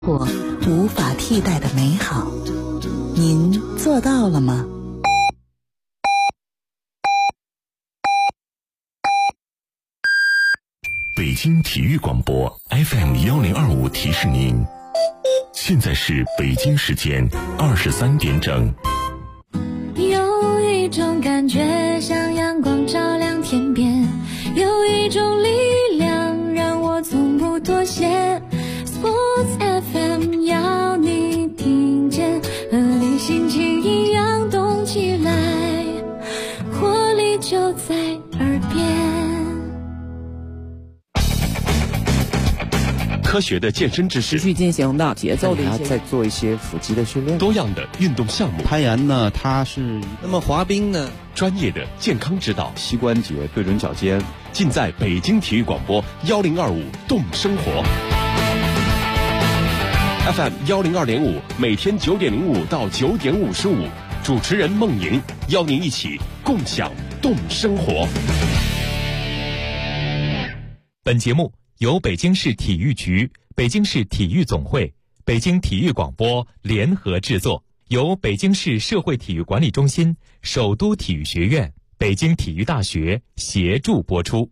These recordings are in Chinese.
或无法替代的美好，您做到了吗？ 北京体育广播 FM1025 提示您，现在是北京时间23点整。 有一种感觉像阳光照亮天边，有一种力量让我从不妥协。Sports FM 要你听见，和你心情一样动起来，活力就在耳边。 科学的健身知识， 持续进行的节奏的一些，再做一些腹肌的训练， 多样的运动项目。 攀岩呢，它是那么滑冰呢， 专业的健康指导， 膝关节对准脚尖， 尽在北京体育广播1025动生活。FM 102.5，每天9点05到9点55，主持人孟莹邀您一起共享动生活。 本节目由北京市体育局、北京市体育总会、北京体育广播联合制作，由北京市社会体育管理中心、首都体育学院、北京体育大学协助播出。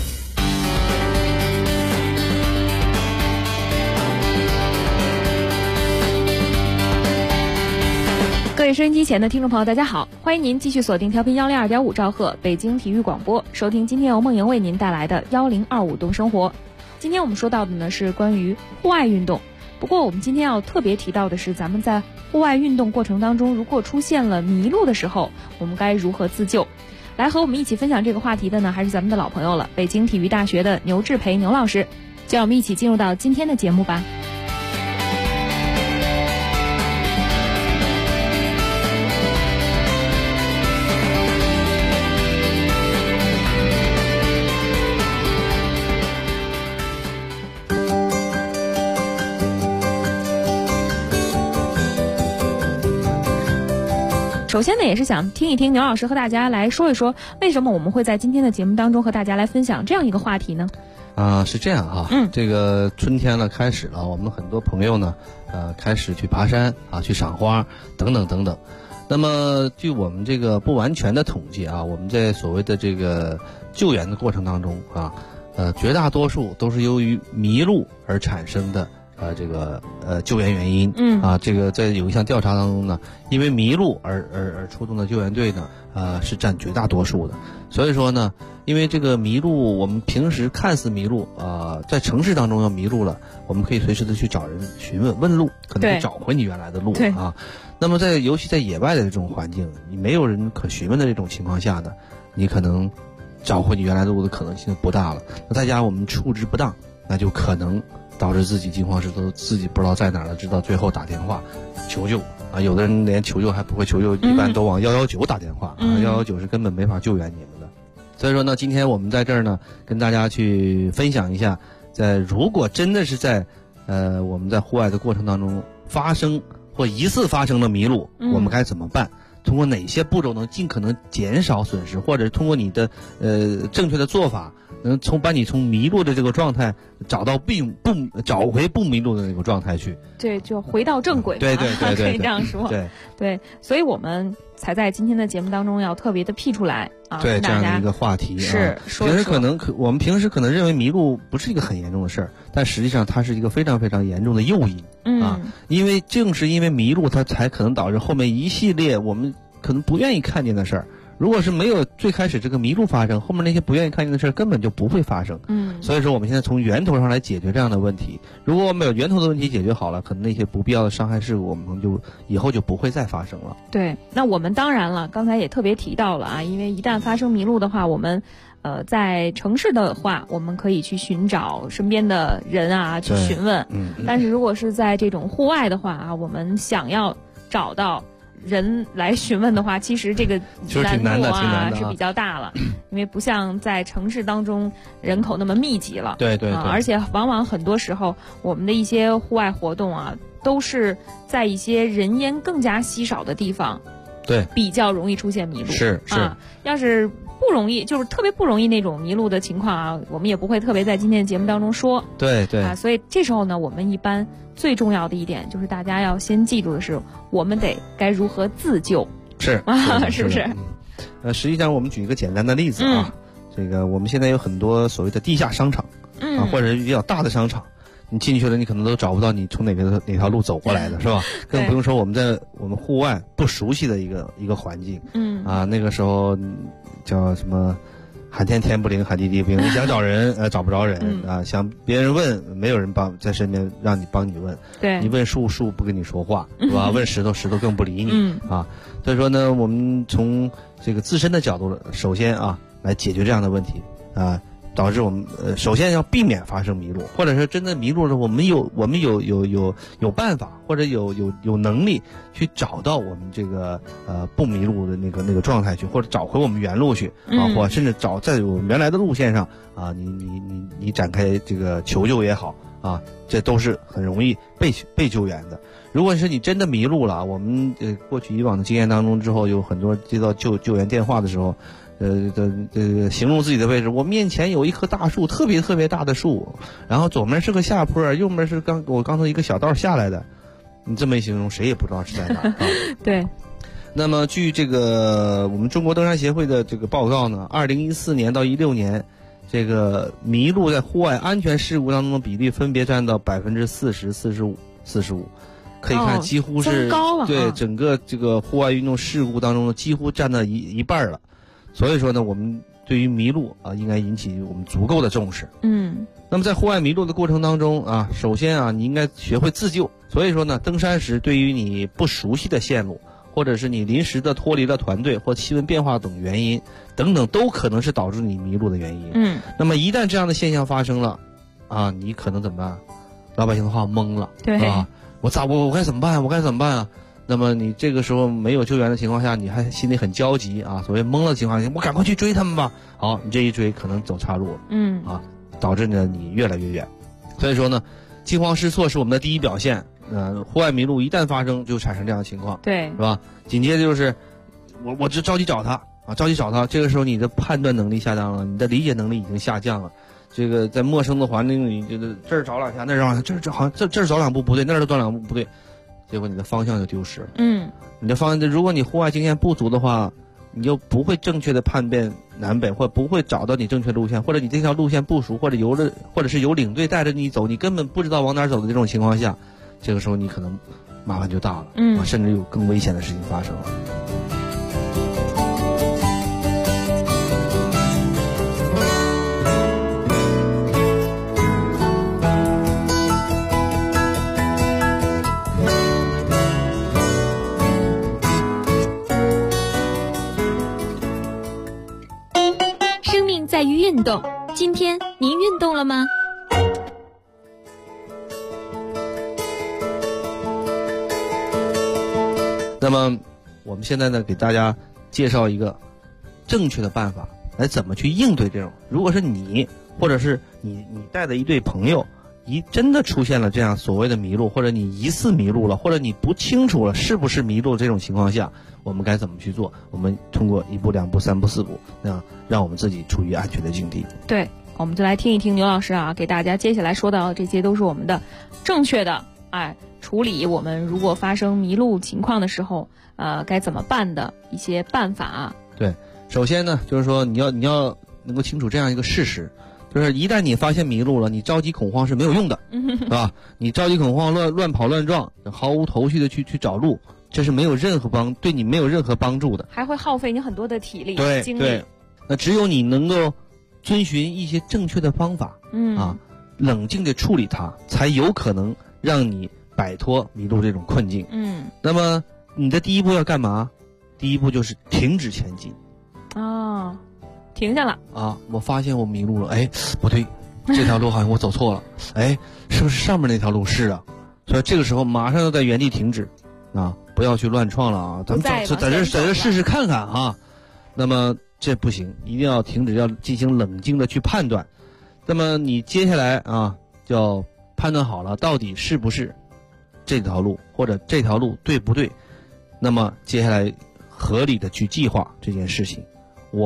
各位收音机前的听众朋友，大家好，欢迎您继续锁定调频102.5兆赫北京体育广播，收听今天由梦莹为您带来的1025动生活。今天我们说到的呢是关于户外运动，不过我们今天要特别提到的是，咱们在户外运动过程当中，如果出现了迷路的时候，我们该如何自救？来和我们一起分享这个话题的呢，还是咱们的老朋友了，北京体育大学的牛志培牛老师，就让我们一起进入到今天的节目吧。首先呢，也是想听一听牛老师和大家来说一说，为什么我们会在今天的节目当中和大家来分享这样一个话题呢？ 是这样哈，这个春天了开始了，我们很多朋友呢，开始去爬山啊，去赏花等等等等。那么据我们这个不完全的统计啊，我们在所谓的这个救援的过程当中啊，绝大多数都是由于迷路而产生的。救援原因，这个在有一项调查当中呢，因为迷路而出动的救援队呢，是占绝大多数的。所以说呢，因为这个迷路，我们平时看似迷路，在城市当中要迷路了，我们可以随时的去找人询问路，可能找回你原来的路啊。那么尤其在野外的这种环境，你没有人可询问的这种情况下呢，你可能找回你原来的路的可能性不大了。那再加上我们处置不当，那就可能导致自己惊慌失措，自己不知道在哪儿了，直到最后打电话求救啊！有的人连求救还不会求救，一般都往119打电话，119是根本没法救援你们的。所以说呢，今天我们在这儿呢，跟大家去分享一下，如果真的是在我们在户外的过程当中发生或疑似发生了迷路，我们该怎么办？通过哪些步骤能尽可能减少损失，或者通过你的正确的做法，能把你从迷路的这个状态找回不迷路的那个状态去。对，就回到正轨。对，可以这样说。对，所以我们才在今天的节目当中要特别的辟出来啊，对这样的一个话题是说。其实我们平时可能认为迷路不是一个很严重的事儿，但实际上它是一个非常非常严重的诱因啊，因为正是因为迷路，它才可能导致后面一系列我们可能不愿意看见的事儿。如果是没有最开始这个迷路发生，后面那些不愿意看见的事儿根本就不会发生。所以说我们现在从源头上来解决这样的问题。如果我们有源头的问题解决好了，可能那些不必要的伤害事故我们就以后就不会再发生了。对，那我们当然了，刚才也特别提到了啊，因为一旦发生迷路的话，我们在城市的话，我们可以去寻找身边的人啊，去询问。但是如果是在这种户外的话啊，我们想要找到人来询问的话，其实这个难度啊是比较大了，因为不像在城市当中人口那么密集了。对，而且往往很多时候我们的一些户外活动啊，都是在一些人烟更加稀少的地方，对，比较容易出现迷路。是啊，要是不不容易，就是特别不容易那种迷路的情况啊，我们也不会特别在今天的节目当中说。 对对啊，所以这时候呢，我们一般最重要的一点就是大家要先记住的是，我们该如何自救。 是啊，是不是？ 实际上我们举一个简单的例子啊，这个我们现在有很多所谓的地下商场，啊，或者是比较大的商场。你进去了，你可能都找不到你从哪条路走过来的，是吧？更不用说我们在我们户外不熟悉的一个环境，那个时候叫什么喊天天不灵，喊地地不灵，想找人找不着人啊，想别人问没有人在身边让你帮你问， 对， 你问树不跟你说话，是吧？问石头更不理你啊。所以说呢，我们从这个自身的角度，首先啊来解决这样的问题啊。导致我们首先要避免发生迷路，或者是真的迷路了，我们有办法，或者有能力去找到我们这个不迷路的那个状态去，或者找回我们原路去啊，或甚至找在我们原来的路线上啊，你展开这个求救也好啊，这都是很容易被救援的。如果是你真的迷路了，我们过去以往的经验当中之后，有很多接到救援电话的时候。形容自己的位置，我面前有一棵大树，特别特别大的树，然后左面是个下坡，右面是我刚从一个小道下来的，你这么一形容，谁也不知道是在哪儿。 对。 那么据这个我们中国登山协会的这个报告呢，2014年到16年，这个迷路在户外安全事故当中的比例分别占到40%、45%、45%。可以看，几乎是对整个这个户外运动事故当中几乎占到一半了。所以说呢，我们对于迷路啊，应该引起我们足够的重视。那么在户外迷路的过程当中啊，首先啊，你应该学会自救。所以说呢，登山时对于你不熟悉的线路，或者是你临时的脱离了团队或气温变化等原因等等，都可能是导致你迷路的原因。那么一旦这样的现象发生了，啊，你可能怎么办？老百姓的话懵了， 对啊，我该怎么办？我该怎么办啊？那么你这个时候没有救援的情况下，你还心里很焦急啊，所谓懵的情况下，我赶快去追他们吧。好，你这一追可能走岔路了，导致呢你越来越远。所以说呢，惊慌失措是我们的第一表现。户外迷路一旦发生就产生这样的情况， 对， 是吧？紧接着就是我就着急找他啊，着急找他。这个时候你的判断能力下降了，你的理解能力已经下降了。这个在陌生的环境里，这个这儿找两下，那儿找两下，这好像这儿走两步不对，那儿走两步不对。结果你的方向就丢失了。你的方向，如果你户外经验不足的话，你就不会正确的判别南北，或不会找到你正确路线，或者你这条路线不熟，或者是有领队带着你走，你根本不知道往哪走的这种情况下，这个时候你可能麻烦就大了，甚至有更危险的事情发生了。 在于运动，今天您运动了吗？ 那么我们现在呢，给大家介绍一个正确的办法，来怎么去应对这种。如果是你，或者是你带的一对朋友，真的出现了这样所谓的迷路，或者你疑似迷路了，或者你不清楚了是不是迷路这种情况下，我们该怎么去做？我们通过1步、2步、3步、4步，那样让我们自己处于安全的境地。 对，我们就来听一听牛老师啊，给大家接下来说到的这些都是我们的正确的处理我们如果发生迷路情况的时候该怎么办的一些办法啊。 对，首先呢，就是说你要能够清楚这样一个事实。就是一旦你发现迷路了，你着急恐慌是没有用的，是吧？你着急恐慌乱跑乱撞，毫无头绪的去找路，这是没有任何对你没有任何帮助的， 还会耗费你很多的体力精力。 对，那只有你能够遵循一些正确的方法，冷静的处理它，才有可能让你摆脱迷路这种困境。那么你的第一步要干嘛？第一步就是停止前进。 停下了啊！我发现我迷路了，不对，这条路好像我走错了，是不是上面那条路是啊？所以这个时候马上要在原地停止，不要去乱闯了啊！咱们在这试试看看哈。那么这不行，一定要停止，要进行冷静的去判断。那么你接下来就要判断好了，到底是不是这条路，或者这条路对不对？那么接下来合理的去计划这件事情。我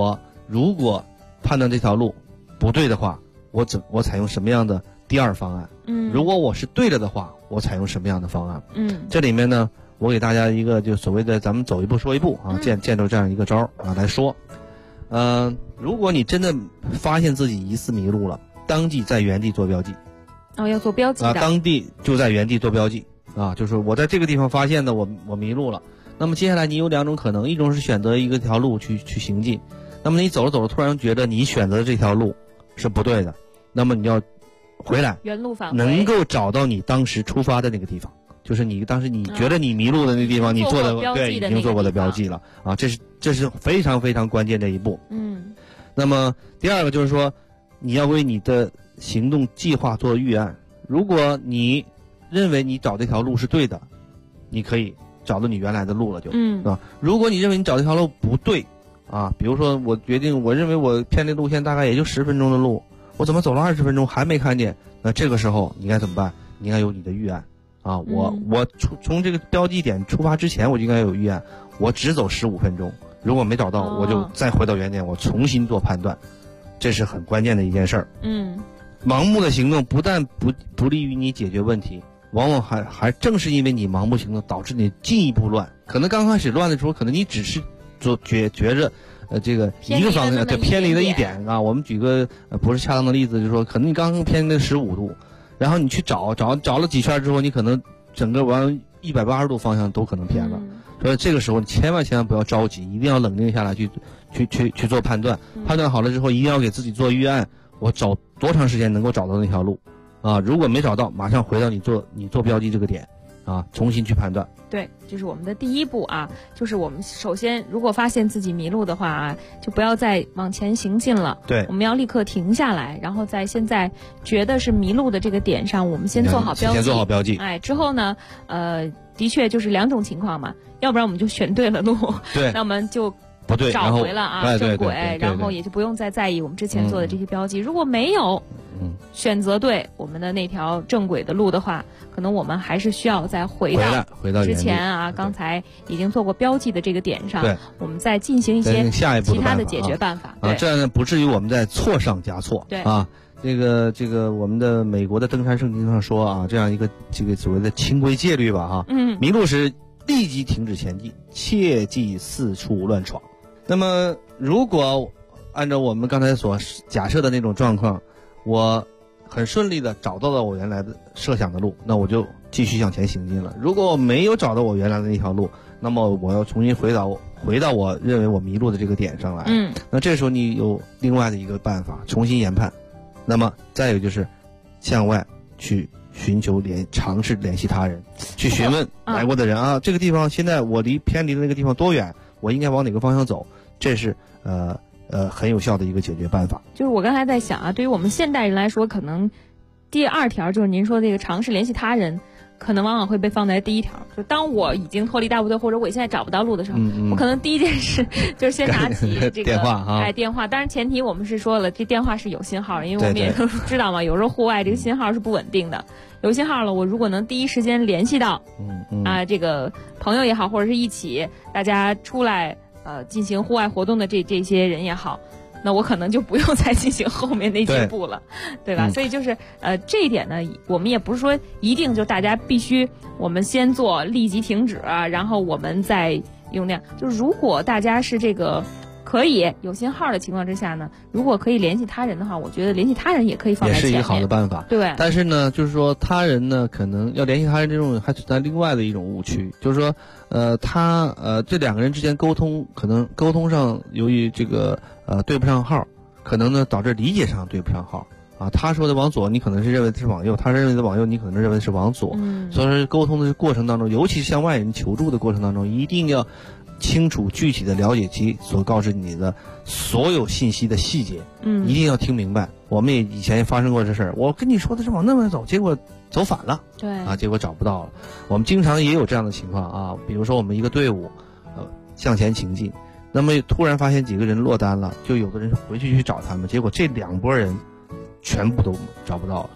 如果判断这条路不对的话，我采用什么样的第二方案？如果我是对了的话，我采用什么样的方案？这里面呢，我给大家一个就所谓的咱们走一步说一步啊，见着这样一个招啊来说。如果你真的发现自己疑似迷路了，当即在原地做标记。 要做标记的。 当地就在原地做标记啊，就是我在这个地方发现的，我迷路了。那么接下来你有两种可能，一种是选择一个条路去行进，那么你走着走着突然觉得你选择的这条路是不对的，那么你要回来， 原路返回， 能够找到你当时出发的那个地方，就是你当时你觉得你迷路的那个地方，你做的对已经做过的标记了啊，这是非常非常关键的一步。那么第二个就是说，你要为你的行动计划做预案。如果你认为你找这条路是对的，你可以找到你原来的路了就，啊。如果你认为你找这条路不对啊，比如说我认为我偏离路线大概也就10分钟的路，我怎么走了20分钟还没看见？那这个时候你该怎么办？你应该有你的预案啊。我从这个标记点出发之前我就应该有预案，我只走15分钟，如果没找到，我就再回到原点，我重新做判断，这是很关键的一件事儿。盲目的行动不但不利于你解决问题，往往还正是因为你盲目行动导致你进一步乱。可能刚开始乱的时候，可能你只是觉着这个一个方向偏离了一点啊。我们举个不是恰当的例子，就是说可能你刚刚偏离了15度，然后你去找了几圈之后，你可能整个往180度方向都可能偏了。所以这个时候你千万不要着急，一定要冷静下来去做判断。判断好了之后，一定要给自己做预案，我找多长时间能够找到那条路啊？如果没找到，马上回到你做标记这个点啊，重新去判断。 对，这是我们的第一步啊，就是我们首先如果发现自己迷路的话啊，就不要再往前行进了。 对， 我们要立刻停下来，然后在现在觉得是迷路的这个点上，我们先做好标记。 先做好标记。 之后呢，的确就是两种情况嘛，要不然我们就选对了路， 对， 那我们就不对， 找回了啊正轨，然后也就不用再在意我们之前做的这些标记。如果没有选择对我们的那条正轨的路的话，可能我们还是需要再回到之前啊，刚才已经做过标记的这个点上，我们再进行一些其他的解决办法啊，这样呢不至于我们在错上加错。 对啊，这个我们的美国的登山圣经上说啊，这样一个这个所谓的清规戒律吧哈，迷路时立即停止前进，切忌四处乱闯。那么如果按照我们刚才所假设的那种状况，我很顺利的找到了我原来的设想的路，那我就继续向前行进了。如果我没有找到我原来的那条路，那么我要重新回到我认为我迷路的这个点上来。那这时候你有另外的一个办法，重新研判。那么再有就是向外去寻求尝试联系他人，去询问来过的人啊，这个地方现在我偏离的那个地方多远，我应该往哪个方向走，这是很有效的一个解决办法。 就是我刚才在想啊，对于我们现代人来说，可能第二条就是您说这个尝试联系他人，可能往往会被放在第一条。就当我已经脱离大部队，或者我现在找不到路的时候，我可能第一件事就是先拿起这个电话。当然前提我们是说了，这电话是有信号的，因为我们也知道嘛，有时候户外这个信号是不稳定的。有信号了，我如果能第一时间联系到这个朋友也好，或者是一起大家出来进行户外活动的这些人也好，那我可能就不用再进行后面那几步了， 对吧？所以就是这一点呢，我们也不是说一定就大家必须我们先做立即停止，然后我们再用那样。就是如果大家是这个可以有信号的情况之下呢，如果可以联系他人的话，我觉得联系他人也可以放在前面， 也是一个好的办法。 对， 但是呢，就是说他人呢，可能要联系他人这种还存在另外的一种误区，就是说这两个人之间沟通，可能沟通上由于这个对不上号，可能呢导致理解上对不上号啊。他说的往左，你可能是认为是往右；他认为的往右，你可能认为是往左。所以说沟通的过程当中，尤其是向外人求助的过程当中，一定要清楚具体的了解其所告知你的所有信息的细节，一定要听明白。我们也以前也发生过这事儿，我跟你说的是往那边走，结果走反了， 对啊，结果找不到了。我们经常也有这样的情况啊，比如说我们一个队伍向前行进，那么突然发现几个人落单了，就有的人回去找他们，结果这两拨人全部都找不到了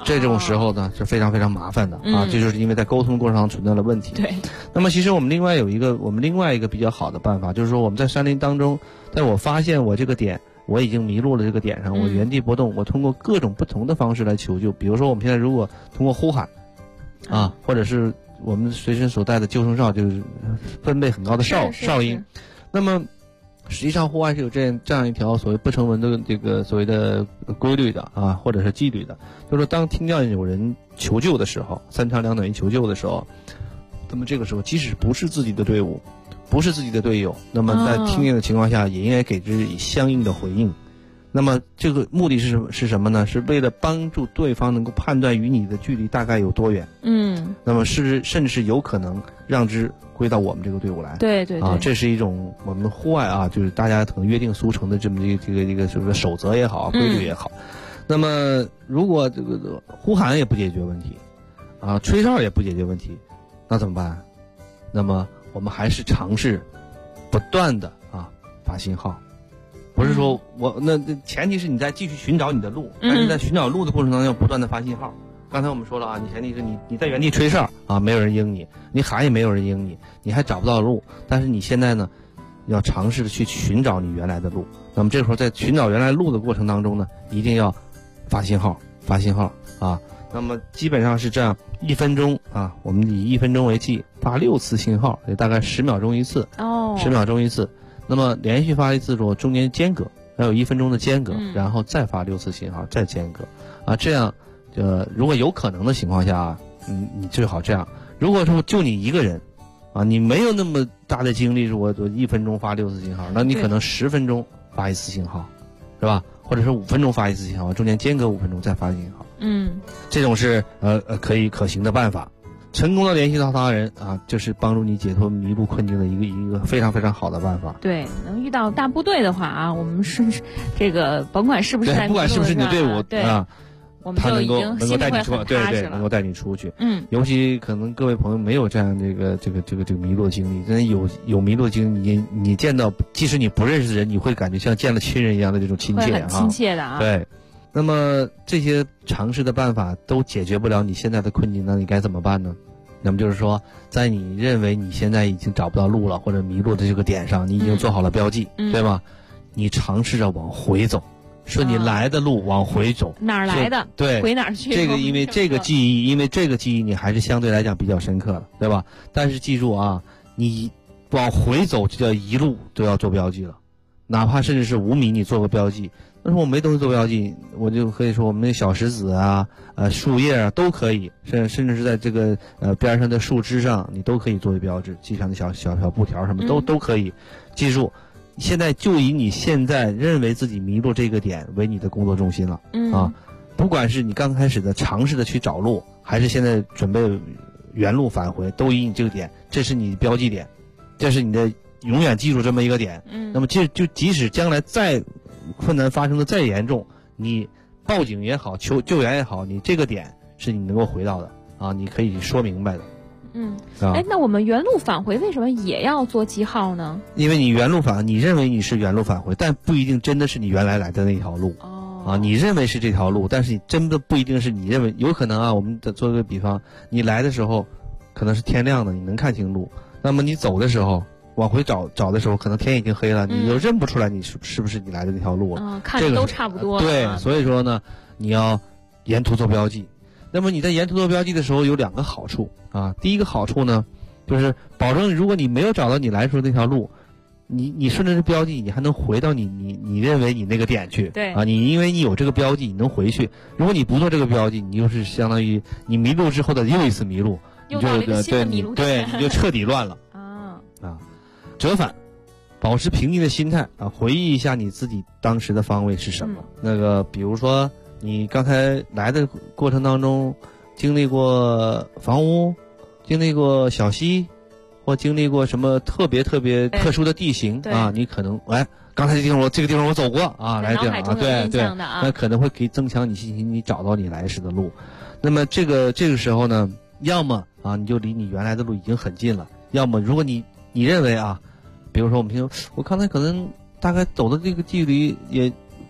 这种时候呢是非常非常麻烦的啊，这就是因为在沟通过程上存在了问题。 对。 那么其实我们另外一个比较好的办法，就是说我们在山林当中，在我发现我这个点我已经迷路了这个点上，我原地不动，我通过各种不同的方式来求救。比如说我们现在如果通过呼喊啊，或者是我们随身所带的救生哨，就是分贝很高的哨音，那么实际上户外是有这样一条所谓不成文的这个所谓的规律的啊，或者是纪律的，就是说当听见有人求救的时候，三长两短一求救的时候，那么这个时候即使不是自己的队伍，不是自己的队友，那么在听见的情况下也应该给之相应的回应。那么这个目的是什么呢？是为了帮助对方能够判断与你的距离大概有多远。那么甚至是有可能让之归到我们这个队伍来。 对啊， 这是一种我们户外啊，就是大家可能约定俗成的这么一个什么守则也好，规律也好。那么如果这个呼喊也不解决问题啊，吹哨也不解决问题，那怎么办？那么我们还是尝试不断的发信号。不是说那前提是你在继续寻找你的路，但是在寻找路的过程当中要不断的发信号。刚才我们说了啊，你前提是你在原地吹哨啊，没有人应你，你喊也没有人应你，你还找不到路，但是你现在呢要尝试的去寻找你原来的路。那么这个时候在寻找原来路的过程当中呢，一定要发信号啊。那么基本上是这样，1分钟啊，我们以1分钟为计，发6次信号，也大概10秒钟一次，10秒钟一次。那么连续发一次之后，中间间隔要有1分钟的间隔，然后再发6次信号，再间隔啊，这样如果有可能的情况下，你最好这样。如果说就你一个人啊，你没有那么大的精力，我1分钟发6次信号，那你可能10分钟发一次信号，是吧？或者是5分钟发一次信号，中间间隔5分钟再发信号。这种是可行的办法。成功的联系到他人啊，就是帮助你解脱迷路困境的一个非常非常好的办法。 对，能遇到大部队的话啊，我们是这个甭管是不是不管是不是你的队伍， 对啊， 我们就已经能够带你出，对，能够带你出去。尤其可能各位朋友没有这样这个迷路的经历，真的有迷路的经历，你见到即使你不认识的人，你会感觉像见了亲人一样的这种亲切啊， 很亲切的啊。 对。那么这些尝试的办法都解决不了你现在的困境，那你该怎么办呢？那么就是说，在你认为你现在已经找不到路了或者迷路的这个点上，你已经做好了标记，对吧？你尝试着往回走，顺你来的路往回走， 哪儿来的对， 回哪儿去。 这个因为这个记忆你还是相对来讲比较深刻的，对吧？但是记住啊，你往回走就叫一路都要做标记了，哪怕甚至是5米你做个标记。但是我没东西做标记，我就可以说我们那小石子啊、树叶啊都可以，甚至是在这个边上的树枝上，你都可以作为标志，系上的小布条什么都可以。记住，现在就以你现在认为自己迷路这个点为你的工作重心了啊！不管是你刚开始的尝试的去找路，还是现在准备原路返回，都以你这个点，这是你标记点，这是你的永远记住这么一个点。那么就即使将来再困难发生的再严重，你报警也好，救援也好，你这个点是你能够回到的啊，你可以说明白的。 那我们原路返回为什么也要做记号呢？ 因为你原路你认为你是原路返回，但不一定真的是你原来来的那条路。你认为是这条路，但是你真的不一定是你认为，有可能啊，我们做个比方，你来的时候可能是天亮的，你能看清路，那么你走的时候往回找的时候，可能天已经黑了，你就认不出来你是不是你来的那条路了。 看着都差不多。 对，所以说呢，你要沿途做标记。那么你在沿途做标记的时候有2个好处啊。第一个好处呢，就是保证如果你没有找到你来时候那条路，你顺着这标记，你还能回到你认为你那个点去。 对啊，你因为你有这个标记，你能回去。如果你不做这个标记，你就是相当于你迷路之后的又一次迷路， 又到了一个新的迷路点， 你就彻底乱了折返，保持平静的心态啊，回忆一下你自己当时的方位是什么。那个比如说你刚才来的过程当中经历过房屋，经历过小溪，或经历过什么特别特殊的地形啊，你可能刚才这个地方我走过啊，来这样啊，对，那可能会给增强你信心，你找到你来时的路。那么这个时候呢，要么啊你就离你原来的路已经很近了，要么如果你认为啊，比如说我刚才可能大概走的这个距离也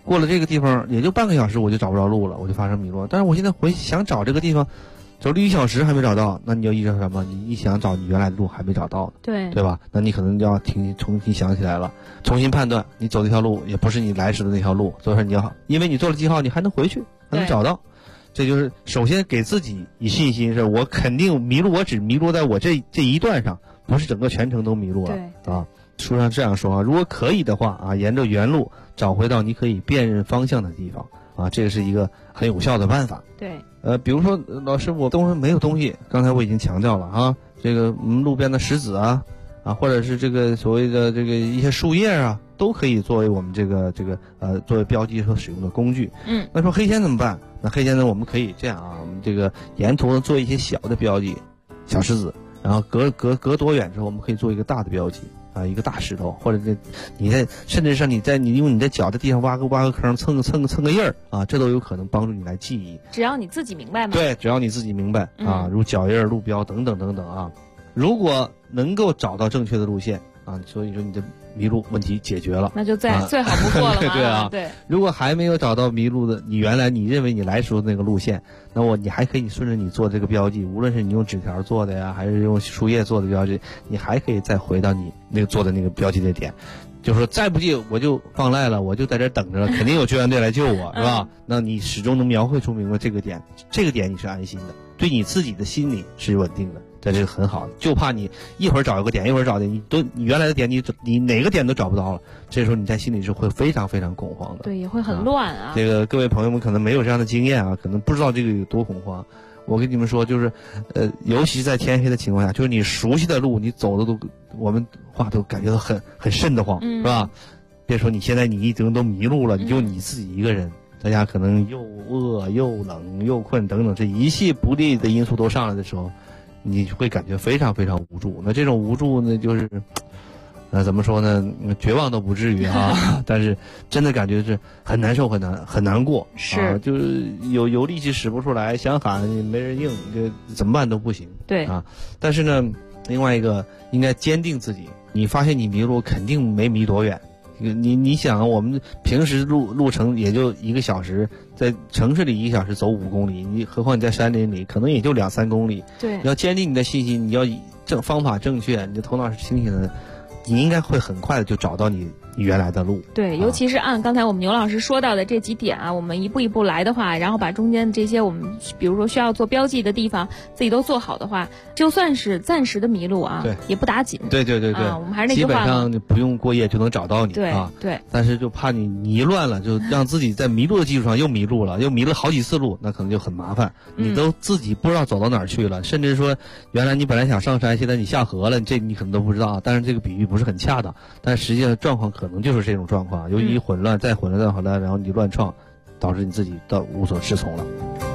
过了这个地方也就半个小时我就找不着路了，我就发生迷路。但是我现在想找这个地方，走了1小时还没找到，那你就意识到什么？你想找你原来的路还没找到，对吧？那你可能要重新想起来了，重新判断你走这条路也不是你来时的那条路，所以说你要，因为你做了记号，你还能回去，还能找到。这就是首先给自己以信心，是我肯定迷路，我只迷路在我这一段上，不是整个全程都迷路了啊。书上这样说啊，如果可以的话啊，沿着原路找回到你可以辨认方向的地方啊，这个是一个很有效的办法。 对， 比如说老师我东西没有东西，刚才我已经强调了啊，这个路边的石子啊，或者是这个所谓的这个一些树叶啊，都可以作为我们这个作为标记和使用的工具。那说黑线怎么办？那黑线呢，我们可以这样啊，我们这个沿途做一些小的标记，小石子，然后隔多远之后，我们可以做一个大的标记啊，一个大石头，或者你在甚至是你用你的脚的地上挖个坑，蹭个印儿啊，这都有可能帮助你来记忆。 只要你自己明白嘛。 对，只要你自己明白啊，如脚印、路标等等等等啊。如果能够找到正确的路线啊，所以说你的迷路问题解决了， 那就最好不过了嘛。 对啊， 对。如果还没有找到迷路的，你原来你认为你来时候那个路线，那你还可以顺着你做这个标记，无论是你用纸条做的呀，还是用树叶做的标记，你还可以再回到你那个做的那个标记的点。就是说再不济我就放赖了，我就在这等着了，肯定有救援队来救我，是吧？那你始终能描绘出明白这个点你是安心的，对你自己的心理是稳定的。这是很好的，就怕你一会儿找一个点，一会儿找点，你原来的点你哪个点都找不到了，这时候你在心里是会非常非常恐慌的。 对，也会很乱啊。 这个各位朋友们可能没有这样的经验啊，可能不知道这个有多恐慌。我跟你们说，就是尤其是在天黑的情况下，就是你熟悉的路，你走的我们话都感觉到很瘆得慌，是吧？别说你现在你已经都迷路了，你就你自己一个人。大家可能又饿又冷又困等等，这一系不利的因素都上来的时候，你会感觉非常非常无助。那这种无助呢，就是怎么说呢？绝望都不至于啊，但是真的感觉是很难受，很难过。 是， 就是有力气使不出来，想喊没人应，这怎么办都不行。 对啊，但是呢，另外一个应该坚定自己。你发现你迷路，肯定没迷多远。你想，我们平时路程也就1个小时，在城市里1个小时走5公里，你何况你在山林里，可能也就2-3公里。 对， 要坚定你的信心，你要方法正确，你的头脑是清醒的，你应该会很快的就找到你原来的路。 对，尤其是按刚才我们牛老师说到的这几点啊，我们一步一步来的话，然后把中间这些我们比如说需要做标记的地方自己都做好的话，就算是暂时的迷路啊， 对， 也不打紧。 对、 我们还是那句话， 基本上你不用过夜就能找到你。 对， 但是就怕你一乱了，就让自己在迷路的基础上又迷路了，又迷了好几次路，那可能就很麻烦。你都自己不知道走到哪儿去了，甚至说原来你本来想上山，现在你下河了，这你可能都不知道。但是这个比喻不是很恰当，但实际上状况可能就是这种状况，由于混乱再混乱，然后你乱创，导致你自己到无所适从了。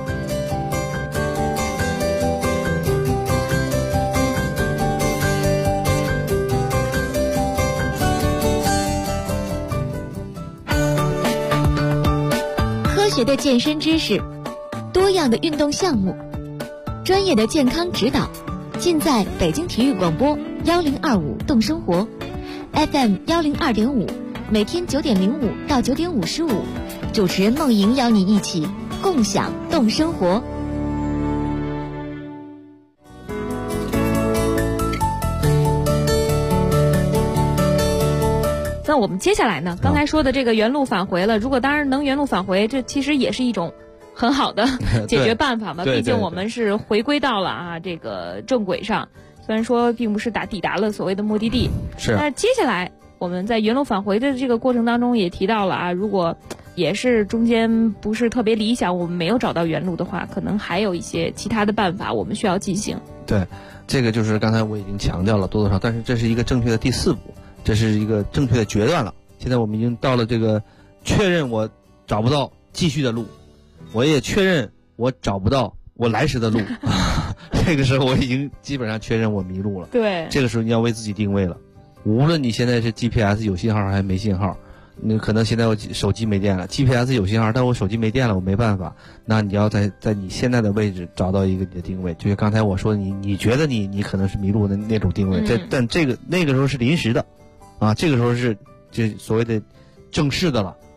科学的健身知识，多样的运动项目，专业的健康指导，尽在北京体育广播1025动生活 FM 102.5，每天9点05到9点55，主持人梦莹邀你一起共享动生活。 那我们接下来呢？刚才说的这个原路返回了，如果当然能原路返回，这其实也是一种很好的解决办法嘛。毕竟我们是回归到了这个正轨上，虽然说并不是抵达了所谓的目的地， 是。 但是接下来我们在原路返回的这个过程当中也提到了如果也是中间不是特别理想，我们没有找到原路的话，可能还有一些其他的办法我们需要进行。 对，这个就是刚才我已经强调了多多少，但是这是一个正确的第4步。这是一个正确的决断了。现在我们已经到了这个确认我找不到继续的路，我也确认我找不到我来时的路。这个时候我已经基本上确认我迷路了。 对， 这个时候你要为自己定位了。无论你现在是 GPS 有信号还是没信号，那可能现在我手机没电了 ，GPS 有信号，但我手机没电了，我没办法。那你要在你现在的位置找到一个你的定位，就是刚才我说你觉得你可能是迷路的那种定位，但那个时候是临时的。这个时候是这所谓的正式的了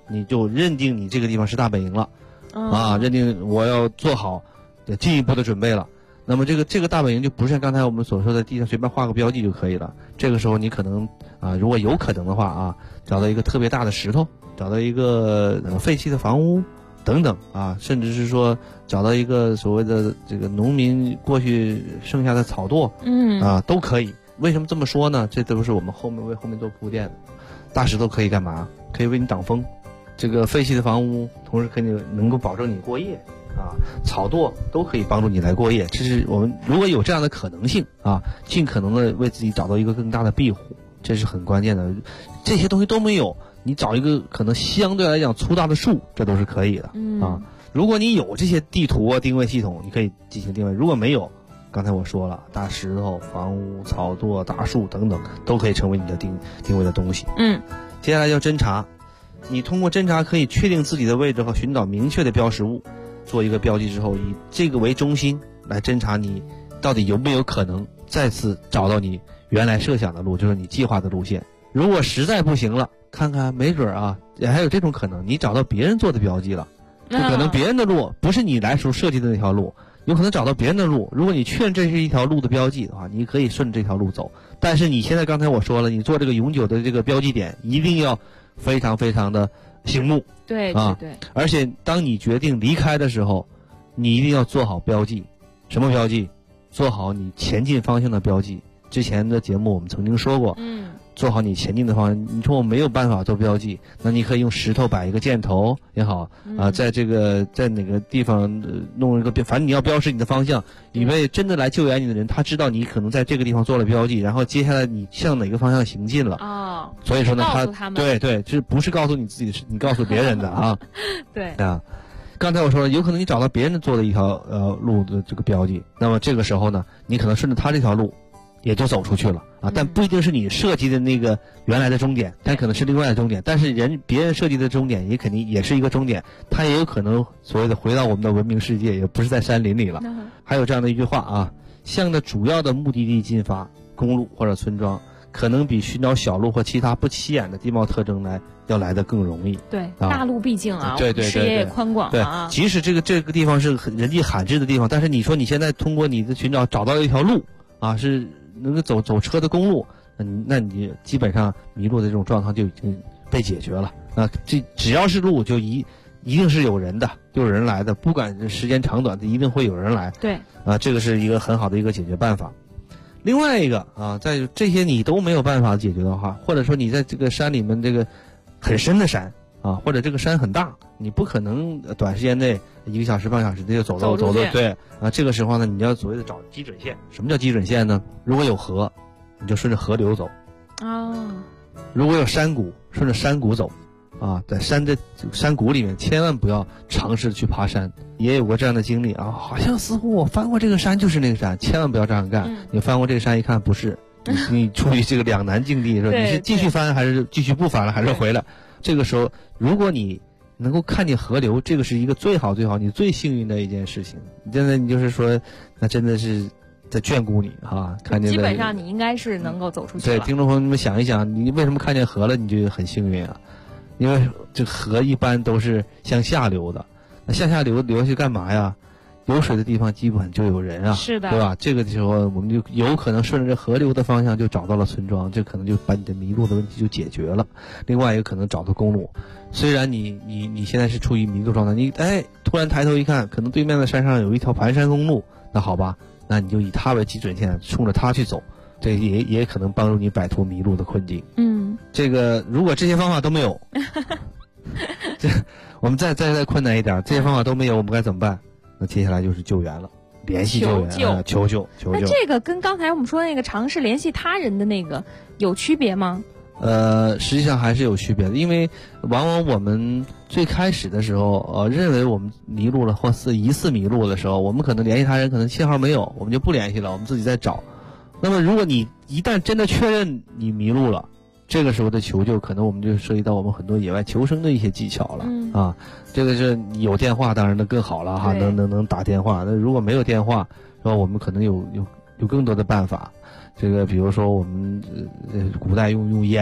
你就认定你这个地方是大本营了，认定我要做好进一步的准备了。那么这个大本营就不是像刚才我们所说的地上随便画个标记就可以了。这个时候你可能如果有可能的话找到一个特别大的石头，找到一个废弃的房屋等等甚至是说找到一个所谓的这个农民过去剩下的草垛，都可以。为什么这么说呢？这都是我们为后面做铺垫的。大石头可以干嘛？可以为你挡风。这个废弃的房屋同时可以能够保证你过夜草垛都可以帮助你来过夜。这是我们如果有这样的可能性尽可能的为自己找到一个更大的庇护，这是很关键的。这些东西都没有，你找一个可能相对来讲粗大的树，这都是可以的如果你有这些地图定位系统，你可以进行定位。如果没有，刚才我说了，大石头、房屋、草垛、大树等等都可以成为你的定位的东西。接下来要侦查，你通过侦查可以确定自己的位置和寻找明确的标识物，做一个标记之后，以这个为中心来侦查你到底有没有可能再次找到你原来设想的路，就是你计划的路线。如果实在不行了，看看没准也还有这种可能，你找到别人做的标记了，就可能别人的路不是你来时候设计的那条路，有可能找到别人的路。如果你确认这是一条路的标记的话，你可以顺着这条路走。但是你现在刚才我说了，你做这个永久的这个标记点一定要非常非常的醒目。 对， 而且当你决定离开的时候，你一定要做好标记。什么标记？做好你前进方向的标记。之前的节目我们曾经说过，做好你前进的方向。你说我没有办法做标记，那你可以用石头摆一个箭头也好在哪个地方弄一个反正你要标识你的方向，以为真的来救援你的人他知道你可能在这个地方做了标记，然后接下来你向哪个方向行进了所以说呢他对这不是告诉你自己，是你告诉别人的对刚才我说了，有可能你找到别人做的一条路的这个标记，那么这个时候呢，你可能顺着他这条路也就走出去了但不一定是你设计的那个原来的终点，但可能是另外的终点。但是别人设计的终点也肯定也是一个终点，他也有可能所谓的回到我们的文明世界，也不是在山林里了。还有这样的一句话向着主要的目的地进发，公路或者村庄可能比寻找小路或其他不起眼的地貌特征要来得更容易。 对，大路毕竟对视野也宽广即使这个地方是人迹罕至的地方，但是你说你现在通过你的寻找找到一条路是能够走车的公路，那你基本上迷路的这种状况就已经被解决了这只要是路就一定是有人的，有人来的，不管时间长短，一定会有人来。 对这个是一个很好的一个解决办法。另外一个在这些你都没有办法解决的话，或者说你在这个山里面这个很深的山或者这个山很大，你不可能短时间内1个小时半小时就走到对这个时候呢，你要所谓的找基准线。什么叫基准线呢？如果有河，你就顺着河流走如果有山谷，顺着山谷走在山谷里面千万不要尝试去爬山。也有过这样的经历好像似乎我翻过这个山就是那个山，千万不要这样干你翻过这个山一看不是，你处于这个两难境地，说你是继续翻还是继续不翻了，还是回来。这个时候如果你能够看见河流，这个是一个最好你最幸运的一件事情。真的你就是说那真的是在眷顾你看见基本上你应该是能够走出去了。 对，听众朋友们想一想，你为什么看见河了你就很幸运因为这河一般都是向下流的，那向下流去干嘛呀？有水的地方基本就有人是的， 对吧？这个时候我们就有可能顺着河流的方向就找到了村庄，这可能就把你的迷路的问题就解决了。另外也可能找到公路，虽然你现在是处于迷路状态，你突然抬头一看，可能对面的山上有一条盘山公路，那好吧，那你就以它为基准线，冲着它去走，这也可能帮助你摆脱迷路的困境。这个如果这些方法都没有我们再困难一点，这些方法都没有，我们该怎么办？那接下来就是救援了，联系救援，求救。 那这个跟刚才我们说那个尝试联系他人的那个有区别吗？ 实际上还是有区别的，因为往往我们最开始的时候，认为我们迷路了或是疑似迷路的时候，我们可能联系他人，可能信号没有，我们就不联系了，我们自己在找。那么如果你一旦真的确认你迷路了，这个时候的求救可能我们就涉及到我们很多野外求生的一些技巧了这个是有电话当然那更好了能打电话。那如果没有电话，我们可能有更多的办法。这个比如说我们古代用烟嘛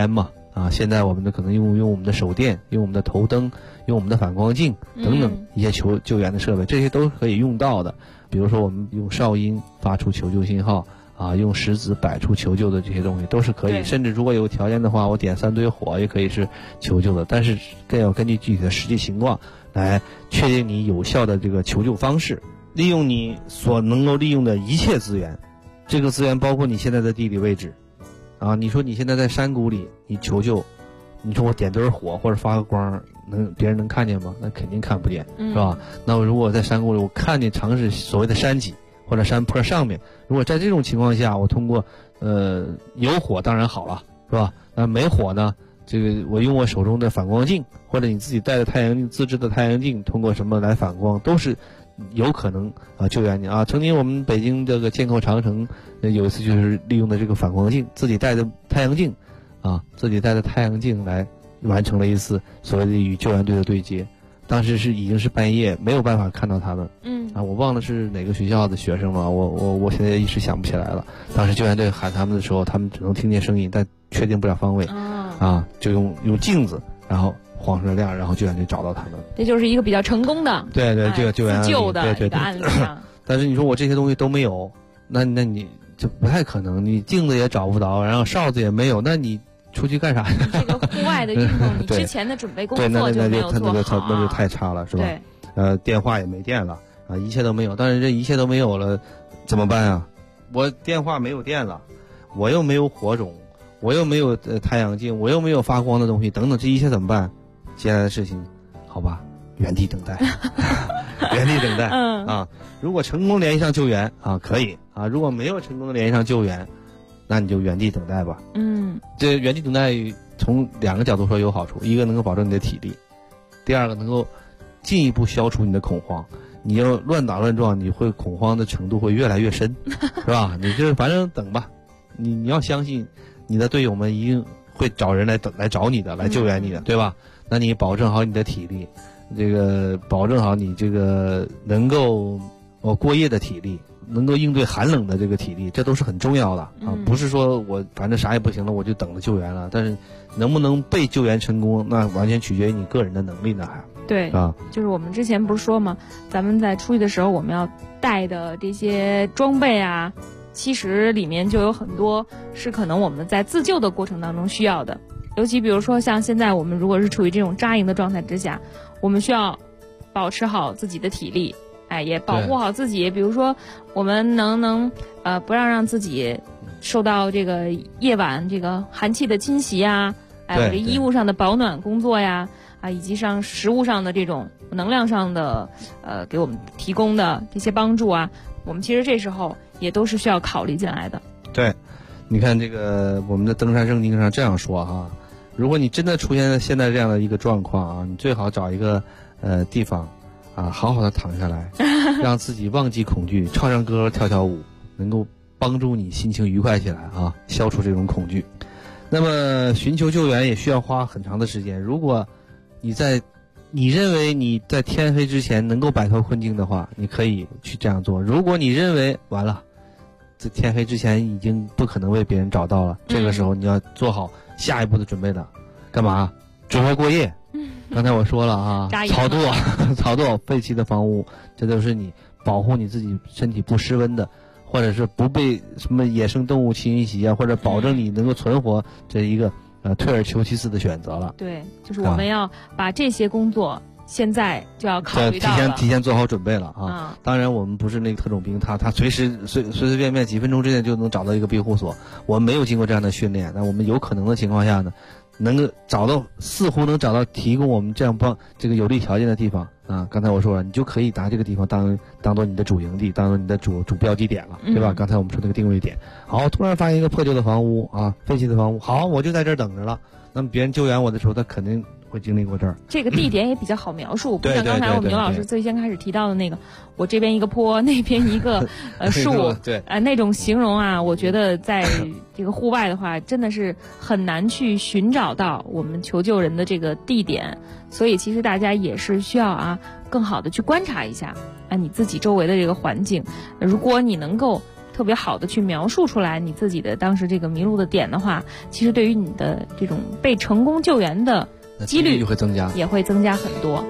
啊，现在我们的可能用我们的手电，用我们的头灯，用我们的反光镜等等一些救援的设备，这些都可以用到的。比如说我们用哨音发出求救信号啊，用石子摆出求救的这些东西都是可以，甚至如果有条件的话，我点3堆火也可以是求救的，但是更要根据具体的实际情况来确定你有效的这个求救方式，利用你所能够利用的一切资源，这个资源包括你现在的地理位置啊，你说你现在在山谷里，你求救，你说我点堆火或者发个光，别人能看见吗？那肯定看不见，是吧？那我如果在山谷里，我看见尝试所谓的山脊或者山坡上面，如果在这种情况下，我通过有火当然好了，是吧？那没火呢？这个我用我手中的反光镜，或者你自己带的太阳镜，自制的太阳镜，通过什么来反光，都是有可能救援你啊。曾经我们北京这个剑扣长城有一次就是利用的这个反光镜，自己带的太阳镜来完成了一次所谓的与救援队的对接。当时已经是半夜，没有办法看到他们。我忘了是哪个学校的学生了，我现在一时想不起来了。当时救援队喊他们的时候，他们只能听见声音，但确定不了方位。就用镜子，然后晃出来亮，然后救援队找到他们。 这就是一个比较成功的这个救援自救的一个案例啊。 但是你说我这些东西都没有，那你就不太可能，你镜子也找不着，然后哨子也没有，那你出去干啥？ 这个户外的运动，你之前的准备工作就没有做好， 那就太差了，是吧？电话也没电了啊，一切都没有。但是这一切都没有了，怎么办啊？我电话没有电了，我又没有火种，我又没有太阳镜，我又没有发光的东西，等等，这一切怎么办？接下来的事情，好吧，原地等待，原地等待。如果成功联系上救援啊，可以啊；如果没有成功的联系上救援，那你就原地等待吧。这原地等待从2个角度说有好处，一个能够保证你的体力，第二个能够进一步消除你的恐慌。你要乱打乱撞，你会恐慌的程度会越来越深，是吧？你就反正等吧，你要相信你的队友们一定会找人来找你的，来救援你的，对吧？那你保证好你的体力，这个保证好你这个能够过夜的体力，能够应对寒冷的这个体力，这都是很重要的啊！不是说我反正啥也不行了，我就等着救援了。但是能不能被救援成功，那完全取决于你个人的能力呢，还对啊。就是我们之前不是说吗？咱们在出去的时候，我们要带的这些装备啊，其实里面就有很多是可能我们在自救的过程当中需要的。尤其比如说像现在我们如果是处于这种扎营的状态之下，我们需要保持好自己的体力。也保护好自己，比如说我们能不让自己受到这个夜晚这个寒气的侵袭啊，或者衣物上的保暖工作呀，以及上食物上的这种能量上的给我们提供的这些帮助啊，我们其实这时候也都是需要考虑进来的。 对，你看这个我们的登山圣经上这样说哈，如果你真的出现现在这样的一个状况啊，你最好找一个地方。好好的躺下来，让自己忘记恐惧，唱唱歌，跳跳舞，能够帮助你心情愉快起来啊，消除这种恐惧。那么寻求救援也需要花很长的时间。如果你认为你在天黑之前能够摆脱困境的话，你可以去这样做。如果你认为完了，在天黑之前已经不可能为别人找到了，这个时候你要做好下一步的准备了。干嘛？准备过夜。刚才我说了啊，草垛废弃的房屋，这都是你保护你自己身体不失温的，或者是不被什么野生动物侵袭啊，或者保证你能够存活，这一个退而求其次的选择了。 对，就是我们要把这些工作现在就要考虑到了， 提前做好准备了啊。当然我们不是那个特种兵，他随随便便几分钟之内就能找到一个庇护所，我们没有经过这样的训练，那我们有可能的情况下呢，能够似乎能找到提供我们这样这个有利条件的地方啊。刚才我说了，你就可以拿这个地方当做你的主营地，当做你的主标记点了，对吧？刚才我们说那个定位点。好，突然发现一个破旧的房屋啊，废弃的房屋，好，我就在这儿等着了。那么别人救援我的时候，他肯定会经历过这儿。 这个地点也比较好描述，不像刚才我们牛老师最先开始提到的那个，我这边一个坡，那边一个树， 对， 那种形容啊，我觉得在这个户外的话，真的是很难去寻找到我们求救人的这个地点。所以其实大家也是需要更好的去观察一下你自己周围的这个环境。如果你能够特别好的去描述出来你自己的当时这个迷路的点的话，其实对于你的这种被成功救援的几率会增加， 也会增加很多。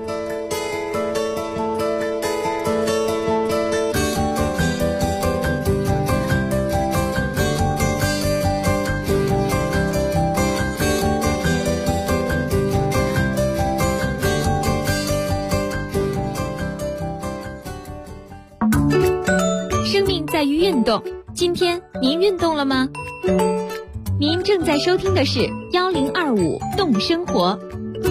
生命在于运动，今天您运动了吗？您正在收听的是1025动生活。